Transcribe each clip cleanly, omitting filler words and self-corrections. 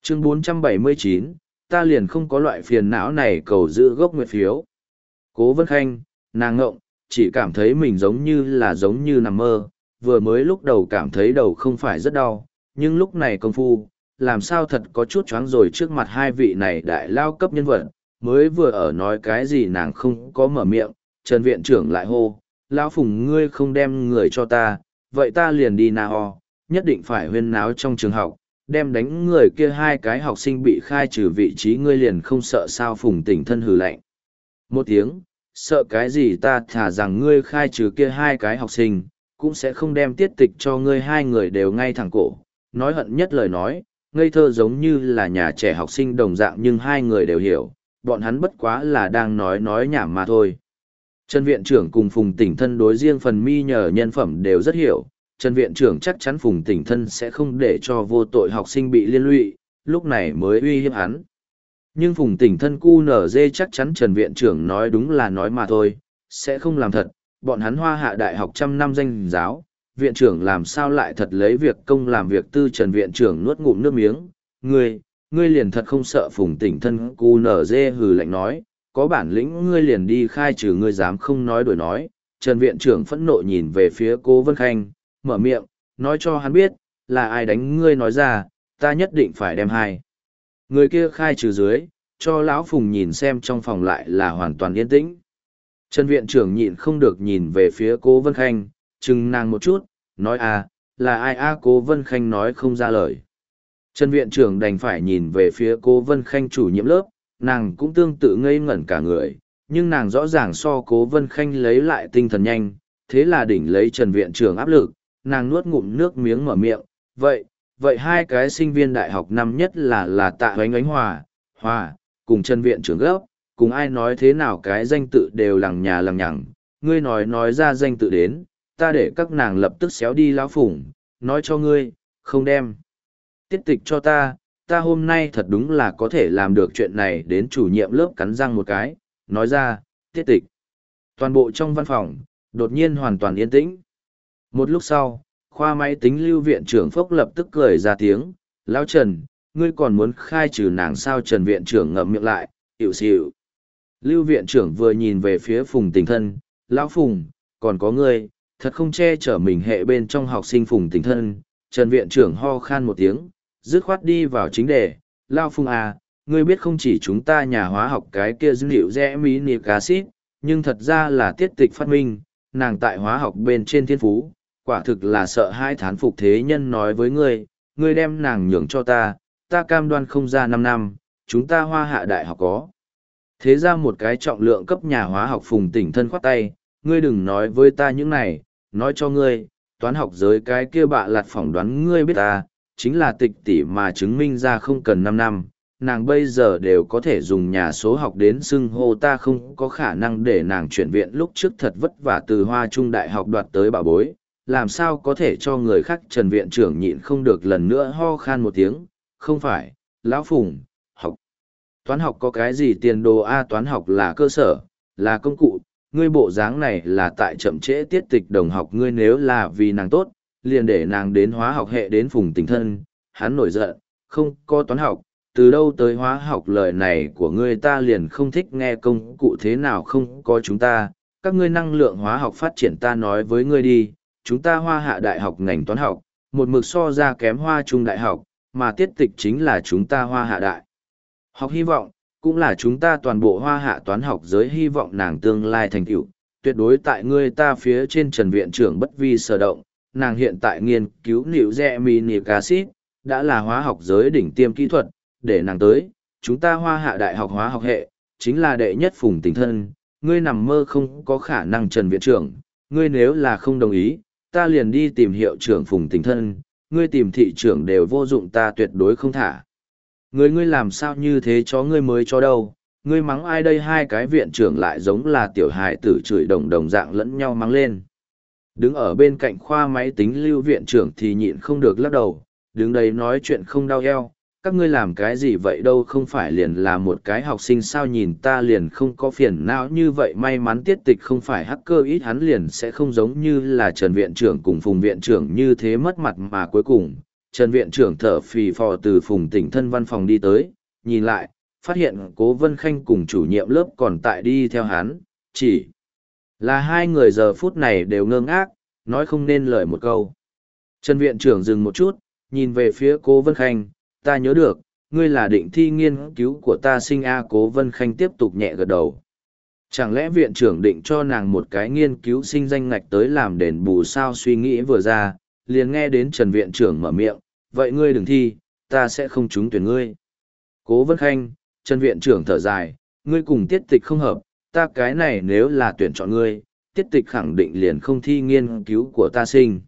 Chương 479, ta liền không có loại phiền não này cầu giữ gốc nguyệt phiếu. Cố Vân Khanh, nàng ngộng, chỉ cảm thấy mình giống như nằm mơ, vừa mới lúc đầu cảm thấy đầu không phải rất đau, nhưng lúc này công phu, làm sao thật có chút choáng rồi trước mặt hai vị này đại lao cấp nhân vật, mới vừa ở nói cái gì nàng không có mở miệng, Trần viện trưởng lại hô, lão Phùng ngươi không đem người cho ta, vậy ta liền đi nào, nhất định phải huyên náo trong trường học, đem đánh người kia hai cái học sinh bị khai trừ vị trí ngươi liền không sợ sao. Phùng Tỉnh Thân hừ lạnh một tiếng, sợ cái gì, ta thả rằng ngươi khai trừ kia hai cái học sinh, cũng sẽ không đem tiết tịch cho ngươi hai người đều ngay thẳng cổ. Nói hận nhất lời nói, ngây thơ giống như là nhà trẻ học sinh đồng dạng nhưng hai người đều hiểu, bọn hắn bất quá là đang nói nhảm mà thôi. Trần viện trưởng cùng Phùng Tỉnh Thân đối riêng phần mi nhờ nhân phẩm đều rất hiểu, Trần viện trưởng chắc chắn Phùng Tỉnh Thân sẽ không để cho vô tội học sinh bị liên lụy, lúc này mới uy hiếp hắn. Nhưng Phùng Tỉnh Thân cu nở dê chắc chắn Trần viện trưởng nói đúng là nói mà thôi, sẽ không làm thật, bọn hắn Hoa Hạ Đại học trăm năm danh giáo, viện trưởng làm sao lại thật lấy việc công làm việc tư. Trần viện trưởng nuốt ngụm nước miếng, ngươi liền thật không sợ. Phùng Tỉnh Thân cu nở dê hừ lạnh nói, có bản lĩnh ngươi liền đi khai trừ, ngươi dám không nói đổi nói. Trần viện trưởng phẫn nộ nhìn về phía Cố Vân Khanh, mở miệng, nói cho hắn biết, là ai đánh ngươi nói ra, ta nhất định phải đem hai người kia khai trừ dưới, cho lão Phùng nhìn xem. Trong phòng lại là hoàn toàn yên tĩnh. Trần viện trưởng nhịn không được nhìn về phía Cố Vân Khanh, chừng nàng một chút, nói là ai Cố Vân Khanh nói không ra lời. Trần viện trưởng đành phải nhìn về phía Cố Vân Khanh chủ nhiệm lớp, nàng cũng tương tự ngây ngẩn cả người, nhưng nàng rõ ràng so Cố Vân Khanh lấy lại tinh thần nhanh, thế là đỉnh lấy Trần viện trưởng áp lực, nàng nuốt ngụm nước miếng mở miệng, vậy hai cái sinh viên đại học năm nhất là Tạ Oánh Oánh Hòa, cùng Trần viện trưởng gấp, cùng ai nói thế nào cái danh tự đều lằng nhà lằng nhằng, ngươi nói ra danh tự đến, ta để các nàng lập tức xéo đi lão Phùng, nói cho ngươi, không đem tiết tịch cho ta hôm nay thật đúng là có thể làm được chuyện này. Đến chủ nhiệm lớp cắn răng một cái, nói ra, tiết tịch. Toàn bộ trong văn phòng, đột nhiên hoàn toàn yên tĩnh. Một lúc sau, khoa máy tính Lưu viện trưởng Phốc lập tức cười ra tiếng, lão Trần, ngươi còn muốn khai trừ nàng sao? Trần viện trưởng ngậm miệng lại, hiểu xỉu. Lưu viện trưởng vừa nhìn về phía Phùng Tỉnh Thân, lão Phùng, còn có ngươi, thật không che chở mình hệ bên trong học sinh. Phùng Tỉnh Thân, Trần viện trưởng ho khan một tiếng, dứt khoát đi vào chính đề, lão Phùng ngươi biết không chỉ chúng ta nhà hóa học cái kia dữ liệu rẽ minic acid, nhưng thật ra là tiết tịch phát minh, nàng tại hóa học bên trên thiên phú, quả thực là sợ hai thán phục. Thế nhân nói với ngươi đem nàng nhường cho ta cam đoan không ra 5 năm, chúng ta Hoa Hạ Đại học có. Thế ra một cái trọng lượng cấp nhà hóa học. Phùng Tỉnh Thân khoát tay, ngươi đừng nói với ta những này, nói cho ngươi, toán học giới cái kia bạ lặt phỏng đoán ngươi biết ta, chính là tịch tỷ mà chứng minh ra không cần 5 năm, nàng bây giờ đều có thể dùng nhà số học đến xưng hô ta, không có khả năng để nàng chuyển viện. Lúc trước thật vất vả từ Hoa Trung Đại học đoạt tới bảo bối, làm sao có thể cho người khác. Trần viện trưởng nhịn không được lần nữa ho khan một tiếng, không phải, lão Phùng, toán học có cái gì tiền đồ toán học là cơ sở, là công cụ, ngươi bộ dáng này là tại chậm trễ tiết tịch đồng học. Ngươi nếu là vì nàng tốt, liền để nàng đến hóa học hệ. Đến Phùng Tỉnh Thân, hắn nổi giận, không có toán học, từ đâu tới hóa học? Lời này của ngươi ta liền không thích nghe. Công cụ thế nào không có chúng ta, các ngươi năng lượng hóa học phát triển. Ta nói với ngươi đi, chúng ta Hoa Hạ Đại học ngành toán học, một mực so ra kém Hoa Trung Đại học, mà tiết tịch chính là chúng ta Hoa Hạ Đại học hy vọng, cũng là chúng ta toàn bộ Hoa Hạ toán học giới hy vọng. Nàng tương lai thành tựu tuyệt đối tại ngươi ta phía trên. Trần viện trưởng bất vi sở động, nàng hiện tại nghiên cứu liệu rẽ minic acid, đã là hóa học giới đỉnh tiêm kỹ thuật, để nàng tới chúng ta Hoa Hạ Đại học hóa học hệ, chính là đệ nhất. Phùng Tỉnh Thân, ngươi nằm mơ không có khả năng. Trần viện trưởng, ngươi nếu là không đồng ý, ta liền đi tìm hiệu trưởng. Phùng Tỉnh Thân, ngươi tìm thị trưởng đều vô dụng, ta tuyệt đối không thả ngươi làm sao như thế, chó ngươi mới cho đâu, ngươi mắng ai đây? Hai cái viện trưởng lại giống là tiểu hài tử chửi đồng dạng lẫn nhau mắng lên. Đứng ở bên cạnh khoa máy tính Lưu viện trưởng thì nhịn không được lắc đầu, đứng đây nói chuyện không đau eo, các ngươi làm cái gì vậy đâu, không phải liền là một cái học sinh sao, nhìn ta liền không có phiền não như vậy. May mắn tiết tịch không phải hacker, ít hắn liền sẽ không giống như là Trần viện trưởng cùng Phùng viện trưởng như thế mất mặt, mà cuối cùng Trần viện trưởng thở phì phò từ Phùng Tỉnh Thân văn phòng đi tới, nhìn lại, phát hiện Cố Vân Khanh cùng chủ nhiệm lớp còn tại đi theo hắn, chỉ là hai người giờ phút này đều ngơ ngác, nói không nên lời một câu. Trần viện trưởng dừng một chút, nhìn về phía Cố Vân Khanh, ta nhớ được, ngươi là định thi nghiên cứu của ta sinh A. Cố Vân Khanh tiếp tục nhẹ gật đầu. Chẳng lẽ viện trưởng định cho nàng một cái nghiên cứu sinh danh ngạch tới làm đền bù sao? Suy nghĩ vừa ra, liền nghe đến Trần viện trưởng mở miệng, vậy ngươi đừng thi, ta sẽ không trúng tuyển ngươi. Cố Vân Khanh, Trần viện trưởng thở dài, ngươi cùng tiết tịch không hợp, ta cái này nếu là tuyển chọn ngươi, tiết tịch khẳng định liền không thi nghiên cứu của ta sinh.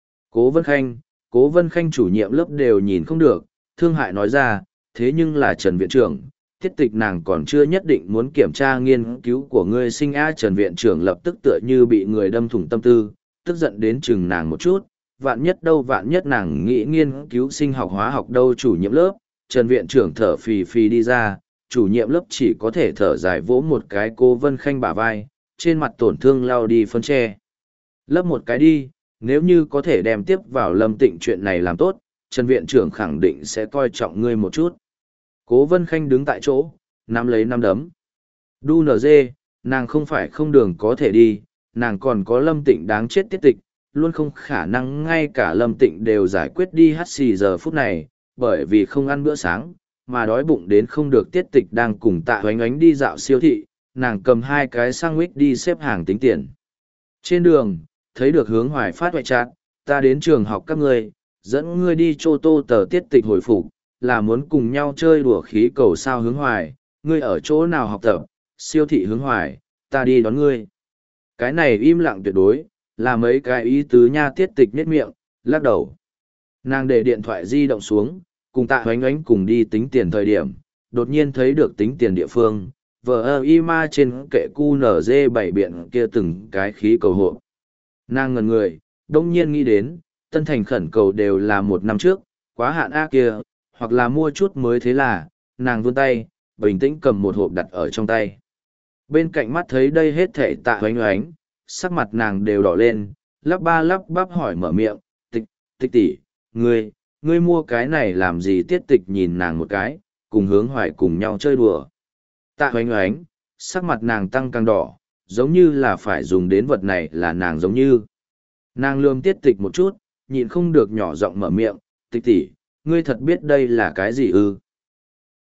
Cố Vân Khanh chủ nhiệm lớp đều nhìn không được, thương hại nói ra, thế nhưng là Trần viện trưởng, tiết tịch nàng còn chưa nhất định muốn kiểm tra nghiên cứu của ngươi sinh a. Trần viện trưởng lập tức tựa như bị người đâm thủng tâm tư, tức giận đến chừng nàng một chút, vạn nhất nàng nghĩ nghiên cứu sinh học hóa học đâu. Chủ nhiệm lớp, Trần viện trưởng thở phì phì đi ra, chủ nhiệm lớp chỉ có thể thở dài vỗ một cái Cố Vân Khanh bả vai, trên mặt tổn thương lau đi phân tre. Lớp một cái đi, nếu như có thể đem tiếp vào Lâm Tịnh chuyện này làm tốt, Trần viện trưởng khẳng định sẽ coi trọng ngươi một chút. Cố Vân Khanh đứng tại chỗ, nắm lấy nắm đấm. Đu nở dê, nàng không phải không đường có thể đi, nàng còn có Lâm Tịnh đáng chết tiết tịch, luôn không khả năng ngay cả Lâm Tịnh đều giải quyết đi hắt xì giờ phút này, bởi vì không ăn bữa sáng, mà đói bụng đến không được. Tiết tịch đang cùng Tạ Oánh Oánh đi dạo siêu thị, nàng cầm hai cái sandwich đi xếp hàng tính tiền. Trên đường, thấy được Hướng Hoài phát ngoại trạng, ta đến trường học các ngươi, dẫn ngươi đi Chô Tô tờ. Tiết tịch hồi phục, là muốn cùng nhau chơi đùa khí cầu sao? Hướng Hoài, ngươi ở chỗ nào học tập? Siêu thị. Hướng Hoài, ta đi đón ngươi. Cái này im lặng tuyệt đối, là mấy cái ý tứ nha. Tiết tịch nhếch miệng, lắc đầu. Nàng để điện thoại di động xuống, cùng Tạ Oánh Oánh cùng đi tính tiền thời điểm, đột nhiên thấy được tính tiền địa phương, VIMA trên kệ QNZ bảy biện kia từng cái khí cầu hộ. Nàng ngần người, đông nhiên nghĩ đến, Tân Thành khẩn cầu đều là 1 năm trước, quá hạn A kia, hoặc là mua chút mới. Thế là, nàng vươn tay, bình tĩnh cầm một hộp đặt ở trong tay. Bên cạnh mắt thấy đây hết thảy Tạ Oánh Oánh, sắc mặt nàng đều đỏ lên, lắp ba lắp bắp hỏi mở miệng, tịch tỷ, ngươi mua cái này làm gì? Tiết tịch nhìn nàng một cái, cùng Hướng Hoài cùng nhau chơi đùa. Tạ Oánh Oánh, sắc mặt nàng tăng càng đỏ, giống như là phải dùng đến vật này là nàng giống như. Nàng lườm tiết tịch một chút, nhịn không được nhỏ giọng mở miệng, tịch tỷ, ngươi thật biết đây là cái gì ư?